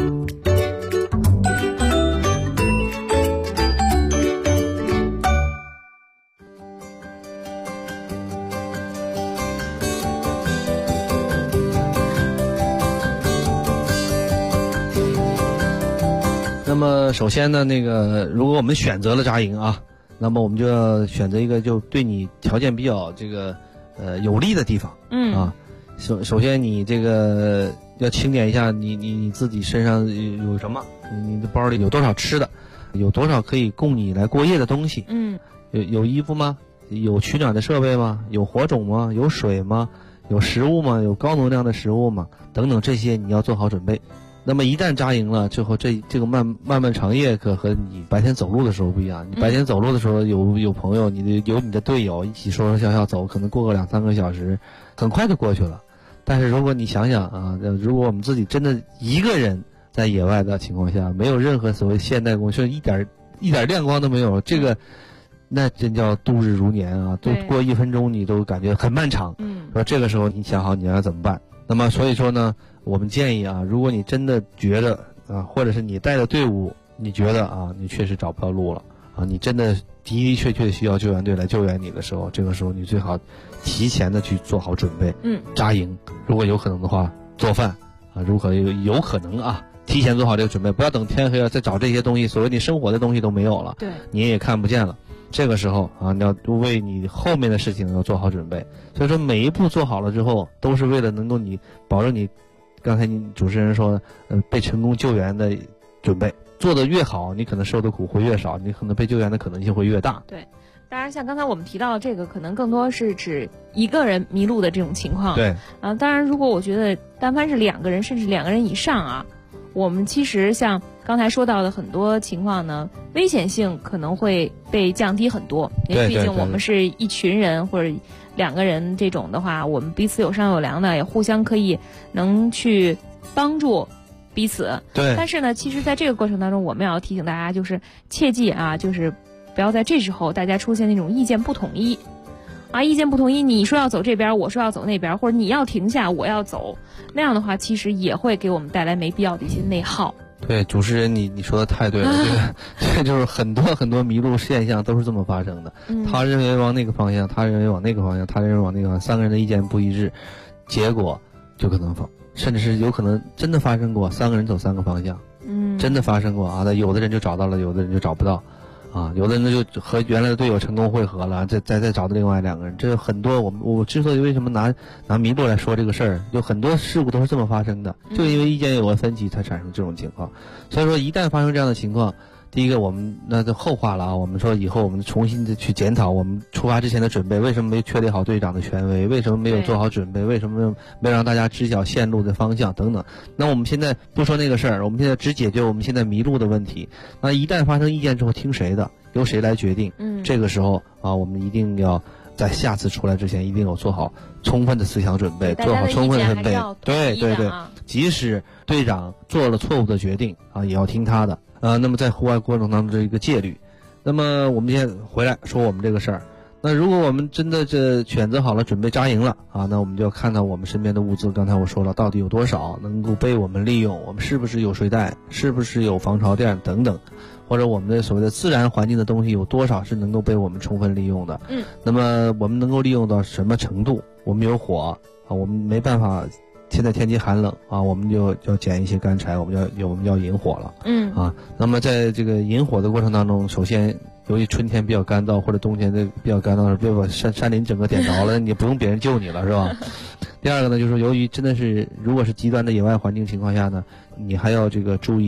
那么首先呢，如果我们选择了扎营啊，那么我们就要选择一个就对你条件比较有利的地方。首先你要清点一下你自己身上有什么，你的包里有多少吃的，有多少可以供你来过夜的东西。有衣服吗？有取暖的设备吗？有火种吗？有水吗？有食物吗？有高能量的食物吗？等等，这些你要做好准备。那么一旦扎营了之后，这个漫长夜可和你白天走路的时候不一样。你白天走路的时候有朋友，有你的队友一起说说笑笑走，可能过个2-3个小时，很快就过去了。但是如果你想想啊，如果我们自己真的一个人在野外的情况下，没有任何所谓现代工具，一点亮光都没有，那真叫度日如年啊！都过1分钟你都感觉很漫长。说这个时候你想好你要怎么办？那么所以说呢，我们建议啊，如果你真的觉得啊，或者是你带的队伍，你觉得啊，你确实找不到路了啊，你真的的的确确需要救援队来救援你的时候，这个时候你最好提前的去做好准备。扎营，如果有可能的话，做饭啊，如果有可能啊，提前做好这个准备，不要等天黑了再找这些东西，所谓你生活的东西都没有了， 对， 你也看不见了。这个时候啊，你要为你后面的事情要做好准备。所以说每一步做好了之后，都是为了能够你保证你刚才你主持人说被成功救援的准备做得越好，你可能受的苦会越少，你可能被救援的可能性会越大。 对，当然像刚才我们提到的这个，可能更多是指一个人迷路的这种情况。 对， 当然如果我觉得单凡是2个人，甚至2个人以上啊，我们其实像刚才说到的很多情况呢，危险性可能会被降低很多。因为毕竟我们是一群人或者2个人这种的话，我们彼此有商有量的，也互相可以能去帮助彼此。 对。 但是呢，其实在这个过程当中，我们要提醒大家，就是切记啊，就是不要在这时候大家出现那种意见不统一。意见不统一，你说要走这边，我说要走那边，或者你要停下，我要走，那样的话其实也会给我们带来没必要的一些内耗。 对，主持人你说的太对了，这就是很多迷路现象都是这么发生的。他认为往那个方向，他认为往那个方向，他认为往那个方向，3个人的意见不一致，结果就可能甚至是有可能真的发生过3个人走3个方向。真的发生过啊，有的人就找到了，有的人就找不到。有的人就和原来的队友成功汇合了，再找到另外2个人，这很多。我之所以为什么拿迷路来说这个事儿，有很多事故都是这么发生的，就因为意见有了分歧才产生这种情况。所以说一旦发生这样的情况，第一个我们那就后话了啊，我们说以后我们重新的去检讨我们出发之前的准备，为什么没确立好队长的权威，为什么没有做好准备，为什么没有让大家知晓线路的方向等等。那我们现在不说那个事儿，我们现在只解决我们现在迷路的问题。那一旦发生意见之后，听谁的，由谁来决定。这个时候啊，我们一定要在下次出来之前一定有做好充分的思想准备，做好充分的准备。对，即使队长做了错误的决定啊，也要听他的。那么在户外过程当中这一个戒律。那么我们现在回来说我们这个事儿，那如果我们真的选择好了准备扎营了啊，那我们就要看到我们身边的物资，刚才我说了到底有多少能够被我们利用，我们是不是有睡袋，是不是有防潮垫等等，或者我们的所谓的自然环境的东西有多少是能够被我们充分利用的。那么我们能够利用到什么程度？我们有火啊，我们没办法，现在天气寒冷啊，我们就要捡一些干柴，我们要引火了。那么在这个引火的过程当中，首先由于春天比较干燥，或者冬天比较干燥，别把山林整个点着了，你不用别人救你了，是吧？第二个呢，就是由于真的是如果是极端的野外环境情况下呢，你还要注意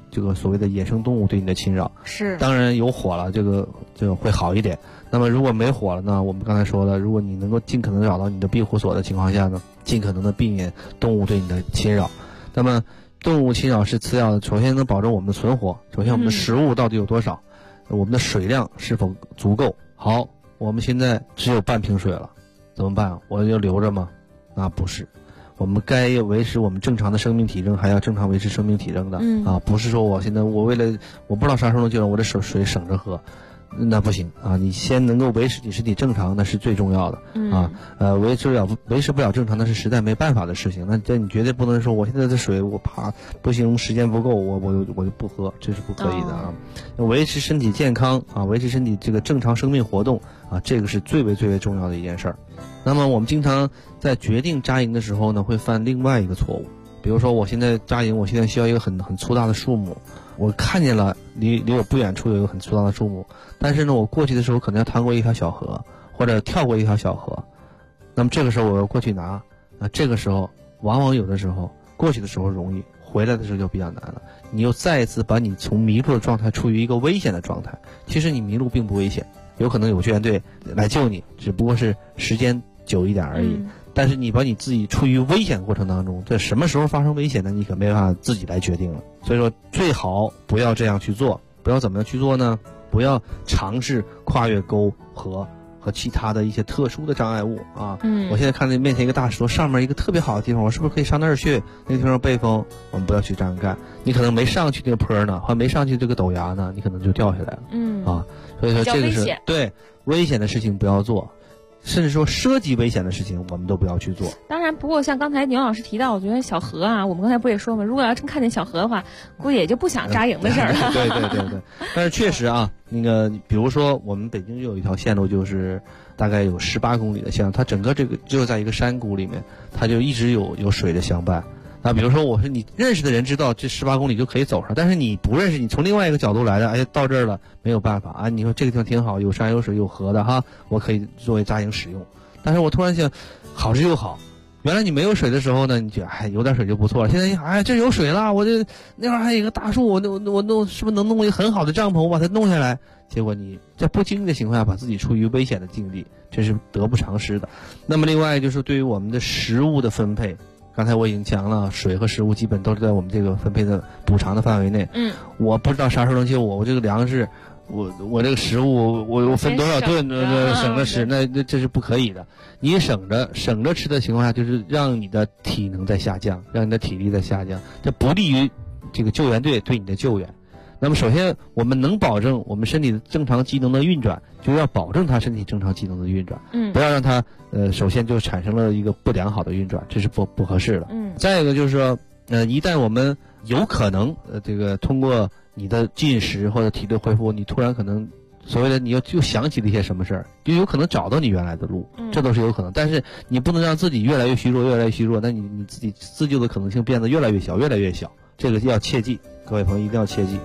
这个所谓的野生动物对你的侵扰。 是， 当然有火了，这个会好一点。那么如果没火了呢？我们刚才说了，如果你能够尽可能找到你的庇护所的情况下呢，尽可能的避免动物对你的侵扰。那么动物侵扰是次要的，首先能保证我们的存活。首先我们的食物到底有多少？我们的水量是否足够？好，我们现在只有半瓶水了，怎么办？我就留着吗？那不是。我们该维持我们正常的生命体征，还要正常维持生命体征的。不是说我现在我不知道啥时候能救了，我这水省着喝。那不行啊！你先能够维持你身体正常，那是最重要的啊。维持不了正常，那是实在没办法的事情。那这你绝对不能说我现在的水我怕不行，时间不够，我就不喝，这是不可以的啊。维持身体健康啊，维持身体这个正常生命活动啊，这个是最为重要的一件事儿。那么我们经常在决定扎营的时候呢，会犯另外一个错误。比如说我现在扎营，我现在需要一个很粗大的树木，我看见了离我不远处有一个很粗大的树木，但是呢我过去的时候可能要趟过一条小河，或者跳过一条小河，那么这个时候我要过去拿，那这个时候往往有的时候过去的时候容易，回来的时候就比较难了。你又再一次把你从迷路的状态处于一个危险的状态，其实你迷路并不危险，有可能有救援队来救你，只不过是时间久一点而已。但是你把你自己处于危险过程当中，这什么时候发生危险呢？你可没办法自己来决定了。所以说最好不要这样去做。不要怎么样去做呢？不要尝试跨越沟河和其他的一些特殊的障碍物啊。我现在看见面前一个大石头，上面一个特别好的地方，我是不是可以上那儿去？那个地方背风，我们不要去这样干。你可能没上去这个坡呢，还没上去这个陡崖呢，你可能就掉下来了。所以说这个是对危险的事情不要做。甚至说涉及危险的事情我们都不要去做。 当然，不过像刚才牛老师提到，我觉得小河啊，我们刚才不也说嘛，如果要真看见小河的话，估计也就不想扎营的事儿了。 对。但是确实啊，那个比如说我们北京就有一条线路，就是大概有18公里的线路，它整个这个就在一个山谷里面，它就一直有水的相伴。那比如说我是你认识的人知道这18公里就可以走上，但是你不认识，你从另外一个角度来的，到这儿了没有办法啊！你说这个地方挺好，有山有水有河的哈，我可以作为扎营使用。但是我突然想，好是又好，原来你没有水的时候呢，你觉得有点水就不错了。现在这有水了，我这那会儿还有一个大树，我弄是不是能弄一个很好的帐篷，我把它弄下来？结果你在不经意的情况下把自己处于危险的境地，这是得不偿失的。那么另外就是对于我们的食物的分配。刚才我已经讲了，水和食物基本都是在我们这个分配的补偿的范围内。我不知道啥时候能救我这个粮食，我这个食物我分多少顿，省着吃，那这是不可以的。你省着吃的情况下，就是让你的体能在下降，让你的体力在下降，这不利于这个救援队对你的救援。那么首先我们能保证我们身体的正常机能的运转，就要保证他身体正常机能的运转，不要让他首先就产生了一个不良好的运转，这是不合适的。再一个就是说一旦我们有可能这个通过你的进食或者体力恢复，你突然可能所谓的你又想起了一些什么事儿，就有可能找到你原来的路，这都是有可能。但是你不能让自己越来越虚弱，那你自己自救的可能性变得越来越小，这个要切记，各位朋友一定要切记。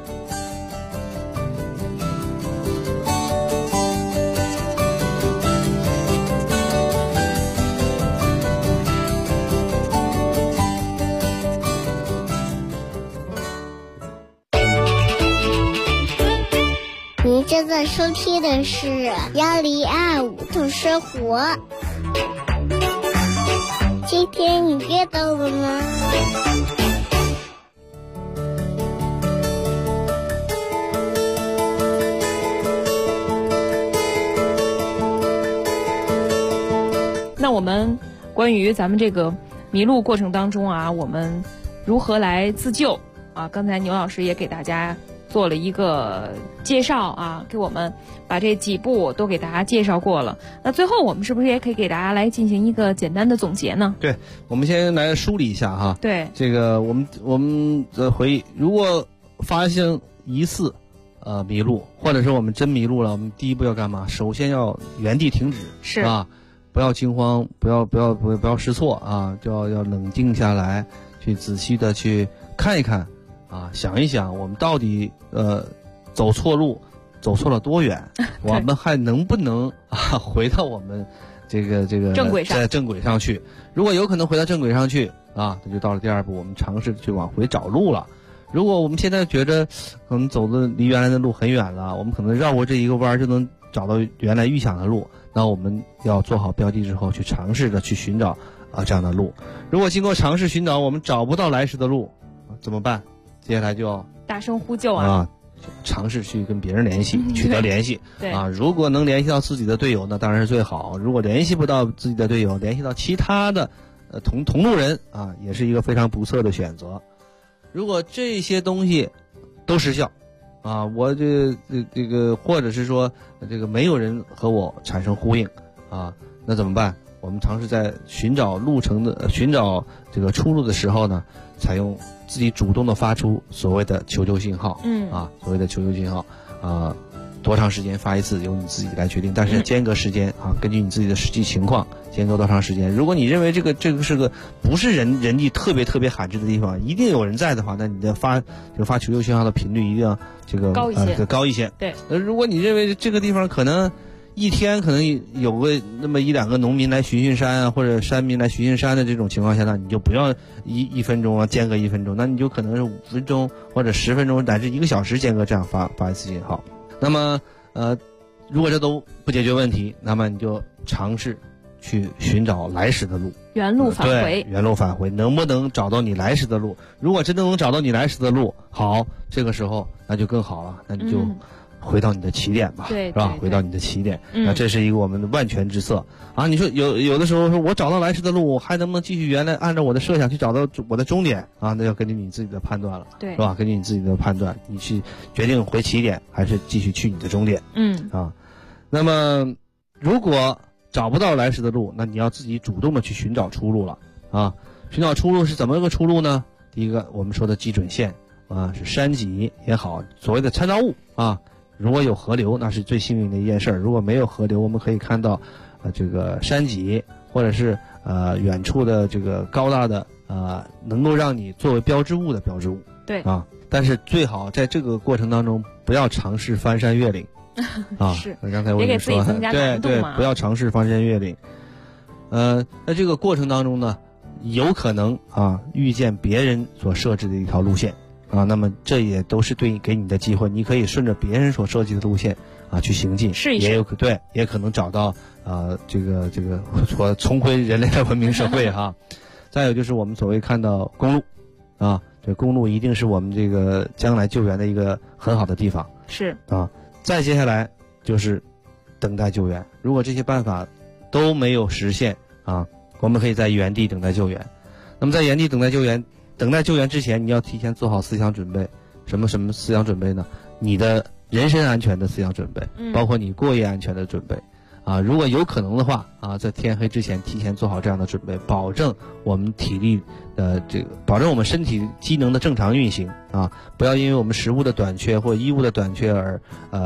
您正在收听的是1025懂生活。今天你阅到了吗？ 那我们关于咱们这个迷路过程当中啊，我们如何来自救啊？刚才牛老师也给大家做了一个介绍啊，给我们把这几步都给大家介绍过了。那最后我们是不是也可以给大家来进行一个简单的总结呢？ 对，我们先来梳理一下哈。 对， 这个我们的回忆，如果发现疑似迷路，或者是我们真迷路了，我们第一步要干嘛？首先要原地停止， 是啊，不要惊慌，不要失措啊，就要冷静下来，去仔细的去看一看。啊，想一想，我们到底走错路，走错了多远？我们还能不能回到我们这个正轨上， 在正轨上去？如果有可能回到正轨上去啊，那就到了第二步，我们尝试去往回找路了。 如果我们现在觉得可能走的离原来的路很远了，我们可能绕过这一个弯就能找到原来预想的路，那我们要做好标记之后，去尝试着去寻找这样的路。如果经过尝试寻找我们找不到来时的路，怎么办？接下来就要大声呼救啊！ 尝试去跟别人联系，取得联系。 对如果能联系到自己的队友，那当然是最好。如果联系不到自己的队友，联系到其他的同路人也是一个非常不错的选择。如果这些东西都失效我这个或者是说这个没有人和我产生呼应那怎么办？我们尝试在寻找这个出路的时候呢，采用自己主动的发出所谓的求救信号。所谓的求救信号多长时间发一次由你自己来决定，但是间隔时间根据你自己的实际情况间隔多长时间。如果你认为这个是个不是人力特别罕至的地方，一定有人在的话，那你的发求救信号的频率一定要高一些。 对。 如果你认为这个地方可能一天可能有个那么1-2个农民来巡山或者山民来巡山的这种情况下呢，你就不要一分钟间隔1分钟，那你就可能是5分钟或者10分钟乃至1个小时间隔这样发一次信号。那么如果这都不解决问题，那么你就尝试去寻找来时的路， 原路返回。 原路返回，能不能找到你来时的路？如果真的能找到你来时的路，好，这个时候那就更好了，那你就回到你的起点吧， 对， 是吧？回到你的起点，那这是一个我们的万全之策你说有的时候说我找到来时的路，我还能不能继续原来按照我的设想去找到我的终点那要根据你自己的判断了， 对， 是吧？根据你自己的判断，你去决定回起点还是继续去你的终点。那么如果找不到来时的路，那你要自己主动的去寻找出路了寻找出路是怎么个出路呢？第一个我们说的基准线是山脊也好，所谓的参照物如果有河流，那是最幸运的一件事儿。如果没有河流，我们可以看到这个山脊或者是远处的这个高大的能够让你作为标志物的标志物。 对但是最好在这个过程当中不要尝试翻山越岭是， 刚才我也说对，不要尝试翻山越岭。在这个过程当中呢，有可能遇见别人所设置的一条路线那么这也都是给你的机会，你可以顺着别人所设计的路线去行进， 试一试， 也可能找到这个说重回人类的文明社会再有就是我们所谓看到公路这公路一定是我们这个将来救援的一个很好的地方， 是再接下来就是等待救援。如果这些办法都没有实现我们可以在原地等待救援。那么在原地等待救援之前，你要提前做好思想准备。什么思想准备呢？你的人身安全的思想准备，包括你过夜安全的准备如果有可能的话在天黑之前提前做好这样的准备，保证我们体力的保证我们身体机能的正常运行不要因为我们食物的短缺或衣物的短缺而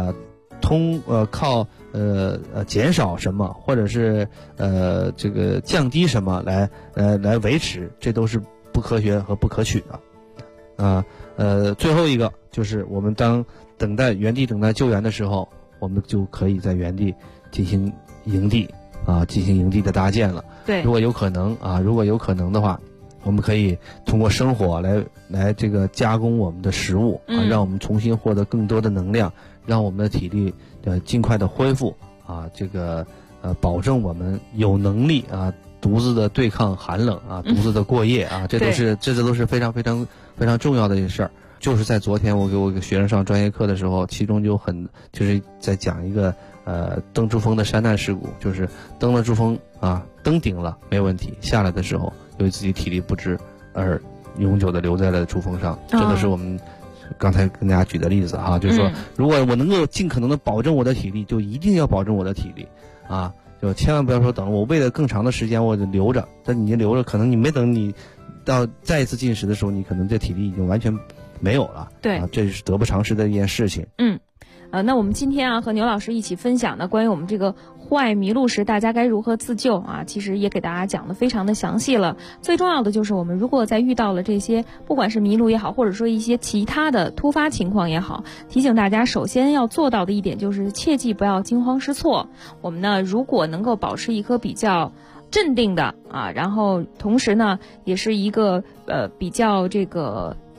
靠减少什么或者是这个降低什么来维持，这都是不科学和不可取的最后一个就是我们当原地等待救援的时候，我们就可以在原地进行营地的搭建了。 对， 如果有可能的话，我们可以通过生火来这个加工我们的食物让我们重新获得更多的能量，让我们的体力尽快的恢复这个保证我们有能力独自的对抗寒冷独自的过夜这都是非常非常非常重要的一事儿。就是在昨天我给我学生上专业课的时候，其中就是在讲一个登珠峰的山难事故，就是登了珠峰登顶了没问题，下来的时候由于自己体力不支而永久的留在了珠峰上。这都是我们刚才跟大家举的例子就是说如果我能够尽可能的保证我的体力，就一定要保证我的体力就千万不要说等我为了更长的时间我就留着，但你留着可能你没等你到再一次进食的时候，你可能这体力已经完全没有了。 对这是得不偿失的一件事情。 那我们今天和牛老师一起分享的关于我们这个户外迷路时大家该如何自救其实也给大家讲的非常的详细了。最重要的就是我们如果在遇到了这些不管是迷路也好，或者说一些其他的突发情况也好，提醒大家首先要做到的一点就是切记不要惊慌失措。我们呢如果能够保持一颗比较镇定的然后同时呢也是一个比较这个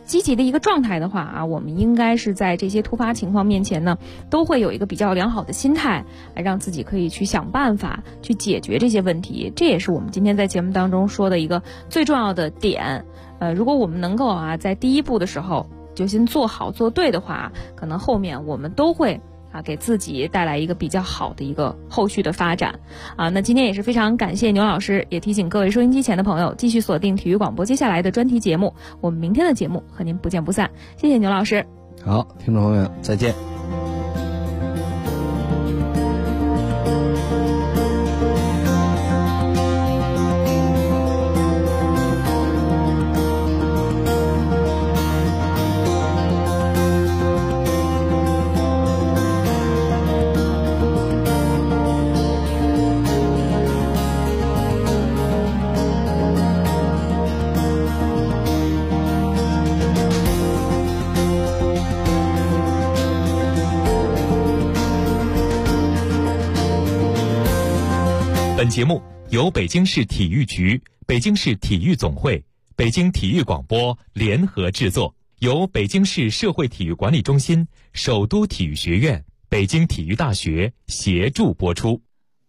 积极的一个状态的话啊，我们应该是在这些突发情况面前呢，都会有一个比较良好的心态，让自己可以去想办法去解决这些问题。这也是我们今天在节目当中说的一个最重要的点。如果我们能够在第一步的时候就先做好做对的话，可能后面我们都会给自己带来一个比较好的一个后续的发展那今天也是非常感谢牛老师，也提醒各位收音机前的朋友继续锁定体育广播接下来的专题节目，我们明天的节目和您不见不散。谢谢牛老师。 好，听众朋友们再见。 本节目由北京市体育局、北京市体育总会、北京体育广播联合制作，由北京市社会体育管理中心、首都体育学院、北京体育大学协助播出。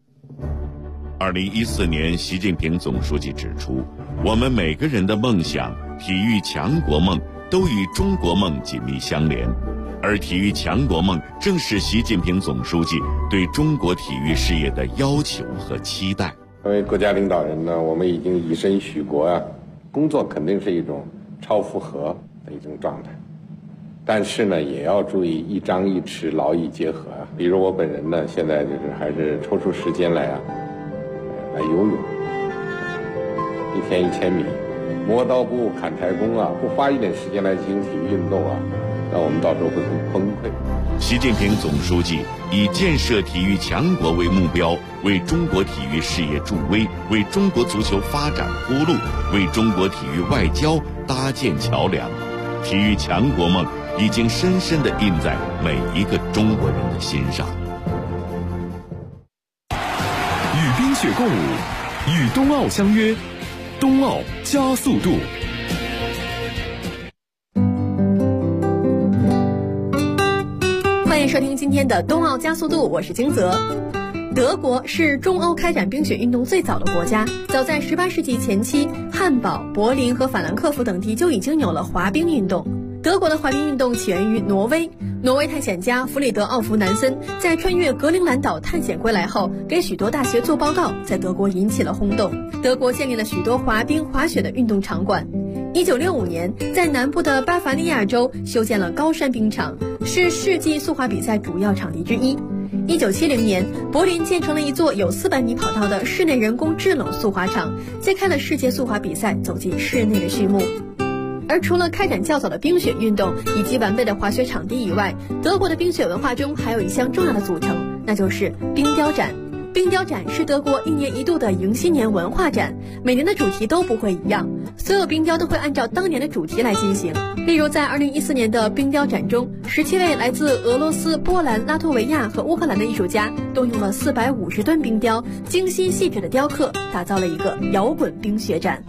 2014年，习近平总书记指出，我们每个人的梦想、体育强国梦都与中国梦紧密相连，而体育强国梦正是习近平总书记对中国体育事业的要求和期待。 作为国家领导人呢，我们已经以身许国工作肯定是一种超负荷的一种状态，但是呢，也要注意一张一弛，劳逸结合比如我本人呢，现在还是抽出时间来游泳，1天1000米，磨刀不误砍柴工不花一点时间来进行体育运动那我们到时候会很崩溃。 习近平总书记以建设体育强国为目标，为中国体育事业助威，为中国足球发展铺路，为中国体育外交搭建桥梁。体育强国梦已经深深地印在每一个中国人的心上。 与冰雪共舞，与冬奥相约，冬奥加速度。 欢迎收听今天的冬奥加速度，我是金泽。德国是中欧开展冰雪运动最早的国家，早在18世纪前期，汉堡、柏林和法兰克福等地就已经有了滑冰运动。德国的滑冰运动起源于挪威，挪威探险家弗里德奥弗南森在穿越格陵兰岛探险归来后，给许多大学做报告，在德国引起了轰动。德国建立了许多滑冰、滑雪的运动场馆。1965年，在南部的巴伐利亚州修建了高山冰场，是世纪速滑比赛主要场地之一。1970年，柏林建成了一座有400米跑道的室内人工制冷速滑场，揭开了世界速滑比赛走进室内的序幕。而除了开展较早的冰雪运动以及完备的滑雪场地以外，德国的冰雪文化中还有一项重要的组成，那就是冰雕展。冰雕展是德国1年1度的迎新年文化展，每年的主题都不会一样，所有冰雕都会按照当年的主题来进行。例如在2014年的冰雕展中，17位来自俄罗斯、波兰、拉脱维亚和乌克兰的艺术家动用了450吨冰雕，精心细致的雕刻，打造了一个摇滚冰雪展。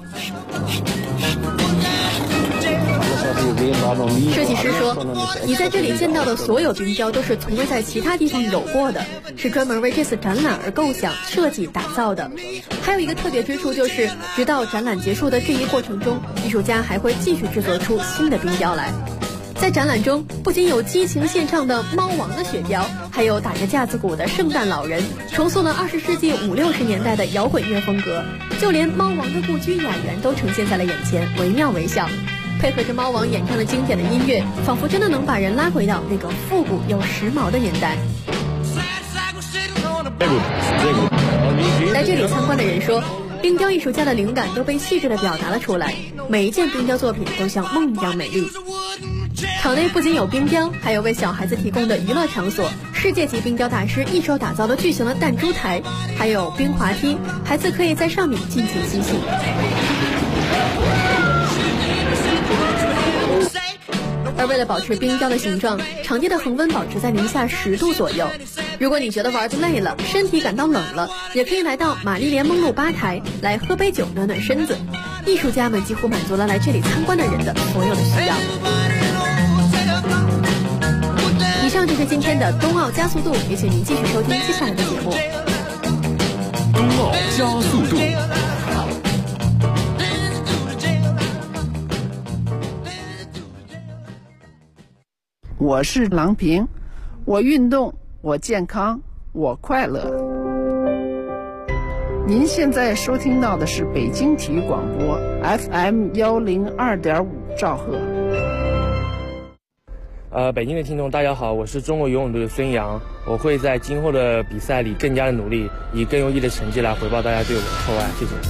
设计师说，你在这里见到的所有冰雕都是从未在其他地方有过的，是专门为这次展览而构想、设计、打造的。还有一个特别之处就是，直到展览结束的这一过程中，艺术家还会继续制作出新的冰雕来。在展览中，不仅有激情献唱的猫王的雪雕，还有打着架子鼓的圣诞老人，重塑了20世纪50、60年代的摇滚乐风格，就连猫王的故居雅园都呈现在了眼前，惟妙惟肖。配合着猫王演唱的经典的音乐，仿佛真的能把人拉回到那个复古又时髦的年代。来这里参观的人说，冰雕艺术家的灵感都被细致地表达了出来，每一件冰雕作品都像梦一样美丽。场内不仅有冰雕，还有为小孩子提供的娱乐场所，世界级冰雕大师一手打造了巨型的弹珠台，还有冰滑梯，孩子可以在上面尽情嬉戏。而为了保持冰雕的形状，场地的恒温保持在零下10度左右。如果你觉得玩得累了，身体感到冷了，也可以来到玛丽莲梦露吧台来喝杯酒暖暖身子。 艺术家们几乎满足了来这里参观的人的所有的需要。以上就是今天的冬奥加速度，也请您继续收听接下来的节目。 冬奥加速度。 我是郎平，我运动，我健康，我快乐。您现在收听到的是北京体育广播 FM102.5兆赫。 北京的听众大家好，我是中国游泳队的孙杨，我会在今后的比赛里更加的努力，以更优异的成绩来回报大家对我的厚爱，谢谢。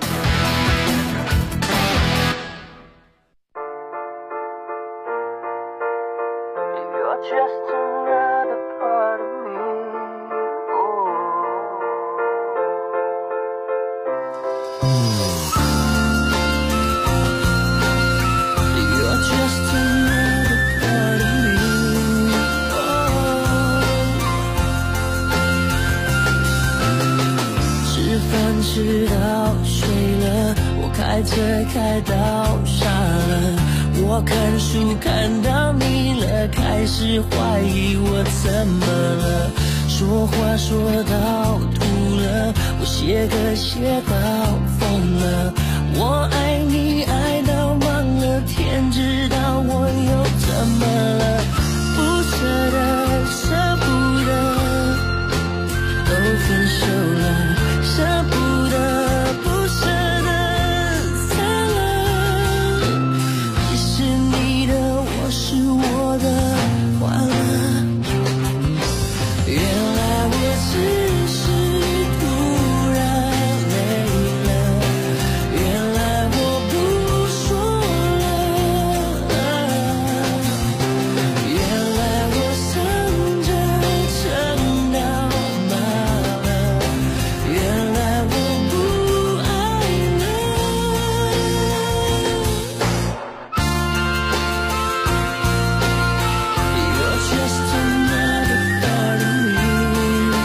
直到睡了，我开车开到傻了，我看书看到腻了，开始怀疑我怎么了，说话说到吐了，我写歌写到疯了，我爱你爱到忘了，天知道我又怎么了，不舍得舍不得都分手了，舍不得不舍得散了，你是你的，我是我的，完了，原来我只是突然累了，原来我不说了，原来我生着撑到麻了，原来我不爱了。You're just another part of me.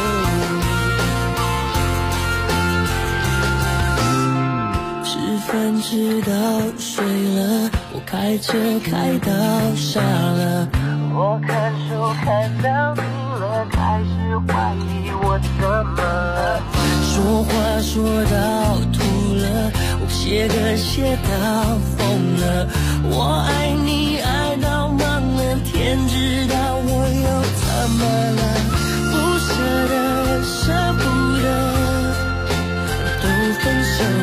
吃饭吃到睡了，我开车开到傻了，我看书看到腻了，开始怀疑我怎么了，说话说到吐了，我写歌写到疯了，我爱你爱到忘了，天知道我又怎么了，不舍得舍不得都分手